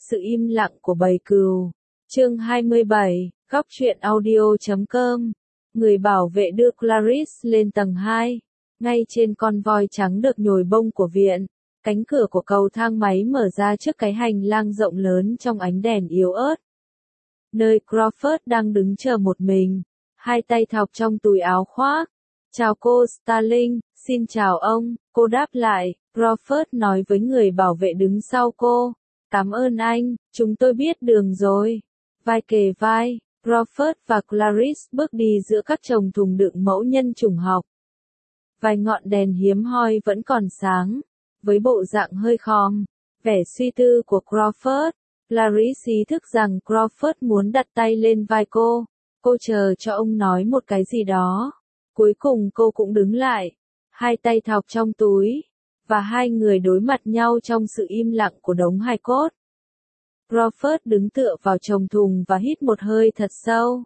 Sự im lặng của bầy cừu. Chương 27, góc truyện audio.com. Người bảo vệ đưa Clarice lên tầng 2. Ngay trên con voi trắng được nhồi bông của viện, cánh cửa của cầu thang máy mở ra trước cái hành lang rộng lớn trong ánh đèn yếu ớt. Nơi Crawford đang đứng chờ một mình, hai tay thọc trong túi áo khoác. Chào cô Starling, xin chào ông, cô đáp lại. Crawford nói với người bảo vệ đứng sau cô. Cảm ơn anh, chúng tôi biết đường rồi. Vai kề vai, Crawford và Clarice bước đi giữa các chồng thùng đựng mẫu nhân chủng học. Vài ngọn đèn hiếm hoi vẫn còn sáng. Với bộ dạng hơi khom, vẻ suy tư của Crawford, Clarice ý thức rằng Crawford muốn đặt tay lên vai cô. Cô chờ cho ông nói một cái gì đó. Cuối cùng cô cũng đứng lại, hai tay thọc trong túi, và hai người đối mặt nhau trong sự im lặng của đống hài cốt. Crawford đứng tựa vào chồng thùng và hít một hơi thật sâu.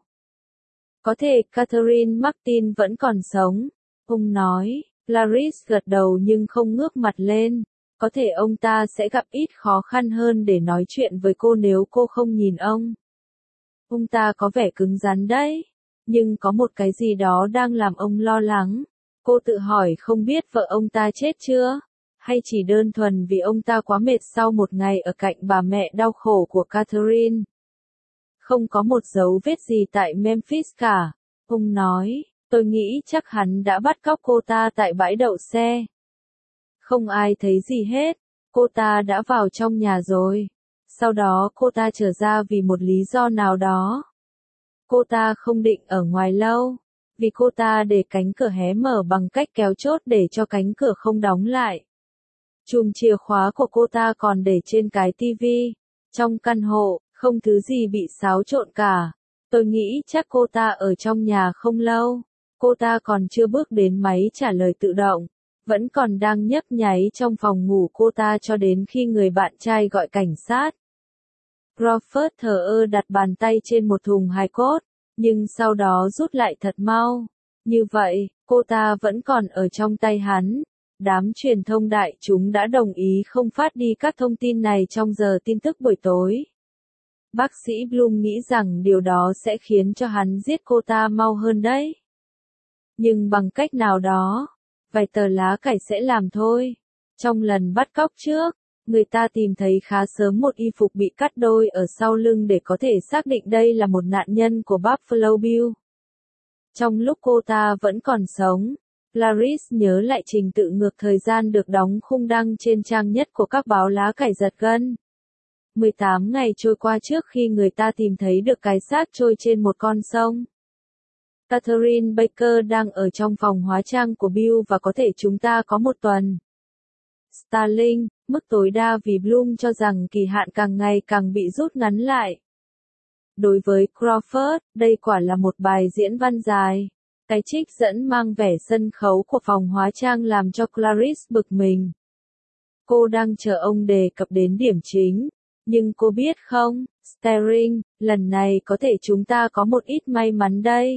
Có thể Catherine Martin vẫn còn sống, ông nói. Clarice gật đầu nhưng không ngước mặt lên. Có thể ông ta sẽ gặp ít khó khăn hơn để nói chuyện với cô nếu cô không nhìn ông. Ông ta có vẻ cứng rắn đấy, nhưng có một cái gì đó đang làm ông lo lắng. Cô tự hỏi không biết vợ ông ta chết chưa, hay chỉ đơn thuần vì ông ta quá mệt sau một ngày ở cạnh bà mẹ đau khổ của Catherine. Không có một dấu vết gì tại Memphis cả, ông nói. Tôi nghĩ chắc hắn đã bắt cóc cô ta tại bãi đậu xe. Không ai thấy gì hết, cô ta đã vào trong nhà rồi. Sau đó cô ta trở ra vì một lý do nào đó. Cô ta không định ở ngoài lâu, vì cô ta để cánh cửa hé mở bằng cách kéo chốt để cho cánh cửa không đóng lại. Chùm chìa khóa của cô ta còn để trên cái tivi. Trong căn hộ, không thứ gì bị xáo trộn cả. Tôi nghĩ chắc cô ta ở trong nhà không lâu. Cô ta còn chưa bước đến máy trả lời tự động, vẫn còn đang nhấp nháy trong phòng ngủ cô ta cho đến khi người bạn trai gọi cảnh sát. Crawford thờ ơ đặt bàn tay trên một thùng hài cốt, nhưng sau đó rút lại thật mau. Như vậy, cô ta vẫn còn ở trong tay hắn. Đám truyền thông đại chúng đã đồng ý không phát đi các thông tin này trong giờ tin tức buổi tối. Bác sĩ Bloom nghĩ rằng điều đó sẽ khiến cho hắn giết cô ta mau hơn đấy. Nhưng bằng cách nào đó, vài tờ lá cải sẽ làm thôi. Trong lần bắt cóc trước, người ta tìm thấy khá sớm một y phục bị cắt đôi ở sau lưng để có thể xác định đây là một nạn nhân của Buffalo Bill. Trong lúc cô ta vẫn còn sống, Clarice nhớ lại trình tự ngược thời gian được đóng khung đăng trên trang nhất của các báo lá cải giật gân. 18 ngày trôi qua trước khi người ta tìm thấy được cái xác trôi trên một con sông. Catherine Baker đang ở trong phòng hóa trang của Bill và có thể chúng ta có một tuần. Starling, mức tối đa vì Bloom cho rằng kỳ hạn càng ngày càng bị rút ngắn lại. Đối với Crawford, đây quả là một bài diễn văn dài. Cái trích dẫn mang vẻ sân khấu của phòng hóa trang làm cho Clarice bực mình. Cô đang chờ ông đề cập đến điểm chính. Nhưng cô biết không, Starling, lần này có thể chúng ta có một ít may mắn đây.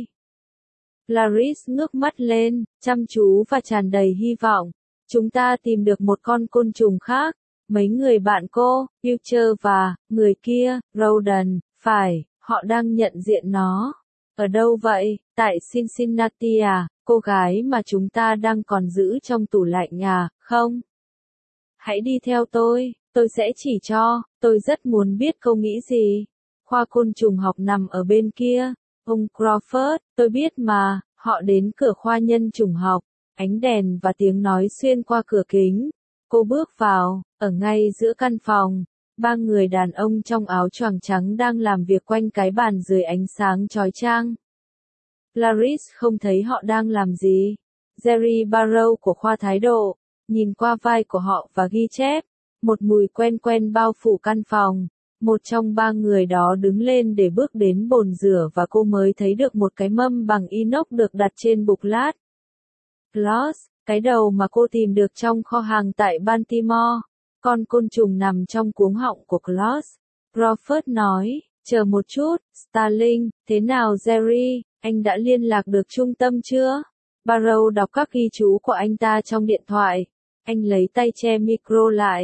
Clarice ngước mắt lên, chăm chú và tràn đầy hy vọng. Chúng ta tìm được một con côn trùng khác. Mấy người bạn cô, Future và, người kia, Roden, phải, họ đang nhận diện nó. Ở đâu vậy? Tại Cincinnati à, cô gái mà chúng ta đang còn giữ trong tủ lạnh à, không? Hãy đi theo tôi sẽ chỉ cho, tôi rất muốn biết cô nghĩ gì. Khoa côn trùng học nằm ở bên kia. Ông Crawford, tôi biết mà, họ đến cửa khoa nhân chủng học. Ánh đèn và tiếng nói xuyên qua cửa kính. Cô bước vào, ở ngay giữa căn phòng. Ba người đàn ông trong áo choàng trắng đang làm việc quanh cái bàn dưới ánh sáng chói chang. Clarice không thấy họ đang làm gì. Jerry Barrow của khoa thái độ, nhìn qua vai của họ và ghi chép. Một mùi quen quen bao phủ căn phòng. Một trong ba người đó đứng lên để bước đến bồn rửa và cô mới thấy được một cái mâm bằng inox được đặt trên bục lát. Claus, cái đầu mà cô tìm được trong kho hàng tại Baltimore. Con côn trùng nằm trong cuống họng của Claus. Crawford nói, chờ một chút, Starling, thế nào Jerry, anh đã liên lạc được trung tâm chưa? Barrow đọc các ghi chú của anh ta trong điện thoại. Anh lấy tay che micro lại.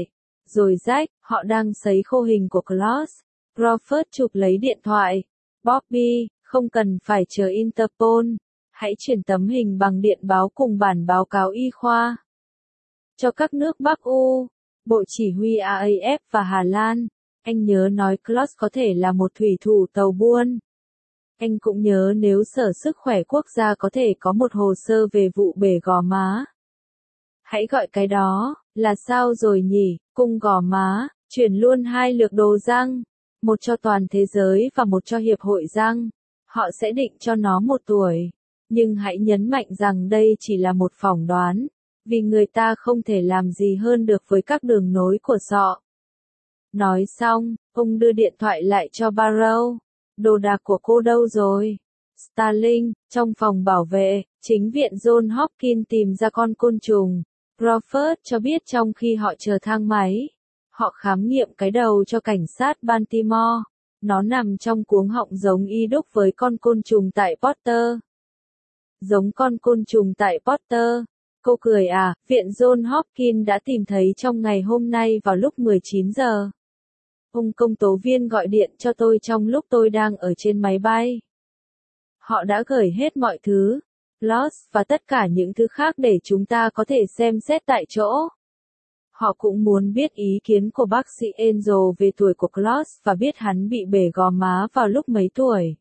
Rồi Jack, họ đang sấy khô hình của Klaus. Crawford chụp lấy điện thoại. Bobby, không cần phải chờ Interpol. Hãy chuyển tấm hình bằng điện báo cùng bản báo cáo y khoa cho các nước Bắc U, Bộ Chỉ huy RAF và Hà Lan. Anh nhớ nói Klaus có thể là một thủy thủ tàu buôn. Anh cũng nhớ nếu Sở Sức khỏe Quốc gia có thể có một hồ sơ về vụ bể Gò Má. Hãy gọi cái đó là sao rồi nhỉ? Cung Gò Má, chuyển luôn 2 lược đồ răng, một cho toàn thế giới và một cho Hiệp hội răng. Họ sẽ định cho nó 1 tuổi. Nhưng hãy nhấn mạnh rằng đây chỉ là một phỏng đoán, vì người ta không thể làm gì hơn được với các đường nối của sọ. Nói xong, ông đưa điện thoại lại cho Barrow. Đồ đạc của cô đâu rồi? Starling, trong phòng bảo vệ, chính viện John Hopkins tìm ra con côn trùng. Crawford cho biết trong khi họ chờ thang máy, họ khám nghiệm cái đầu cho cảnh sát Baltimore. Nó nằm trong cuống họng giống y đúc với con côn trùng tại Potter. Giống con côn trùng tại Potter. Cô cười à, viện John Hopkins đã tìm thấy trong ngày hôm nay vào lúc 19 giờ. Ông công tố viên gọi điện cho tôi trong lúc tôi đang ở trên máy bay. Họ đã gửi hết mọi thứ, logs và tất cả những thứ khác để chúng ta có thể xem xét tại chỗ. Họ cũng muốn biết ý kiến của bác sĩ Angel về tuổi của Klaus và biết hắn bị bể gò má vào lúc mấy tuổi.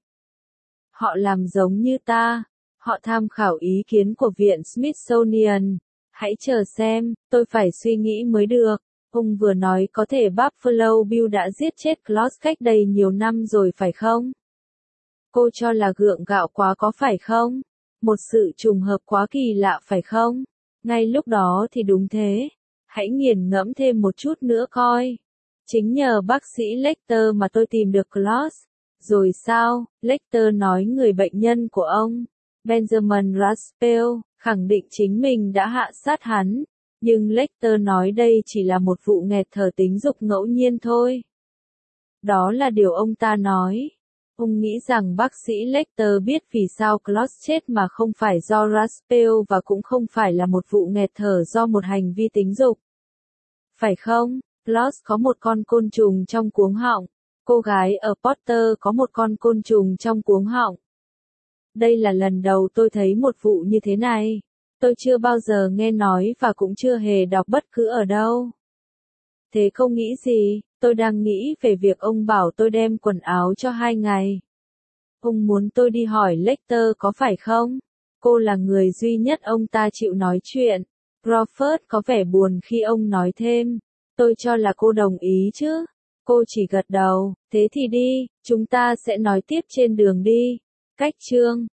Họ làm giống như ta. Họ tham khảo ý kiến của viện Smithsonian. Hãy chờ xem, tôi phải suy nghĩ mới được. Ông vừa nói có thể Buffalo Bill đã giết chết Klaus cách đây nhiều năm rồi phải không? Cô cho là gượng gạo quá có phải không? Một sự trùng hợp quá kỳ lạ phải không? Ngay lúc đó thì đúng thế. Hãy nghiền ngẫm thêm một chút nữa coi. Chính nhờ bác sĩ Lecter mà tôi tìm được Klaus. Rồi sao? Lecter nói người bệnh nhân của ông, Benjamin Raspel, khẳng định chính mình đã hạ sát hắn. Nhưng Lecter nói đây chỉ là một vụ nghẹt thở tính dục ngẫu nhiên thôi. Đó là điều ông ta nói. Ông nghĩ rằng bác sĩ Lecter biết vì sao Klaus chết mà không phải do Raspel và cũng không phải là một vụ nghẹt thở do một hành vi tính dục. Phải không? Klaus có một con côn trùng trong cuống họng. Cô gái ở Potter có một con côn trùng trong cuống họng. Đây là lần đầu tôi thấy một vụ như thế này. Tôi chưa bao giờ nghe nói và cũng chưa hề đọc bất cứ ở đâu. Thế không nghĩ gì, tôi đang nghĩ về việc ông bảo tôi đem quần áo cho 2 ngày. Ông muốn tôi đi hỏi Lecter có phải không? Cô là người duy nhất ông ta chịu nói chuyện. Crawford có vẻ buồn khi ông nói thêm. Tôi cho là cô đồng ý chứ. Cô chỉ gật đầu, thế thì đi, chúng ta sẽ nói tiếp trên đường đi. Cách chương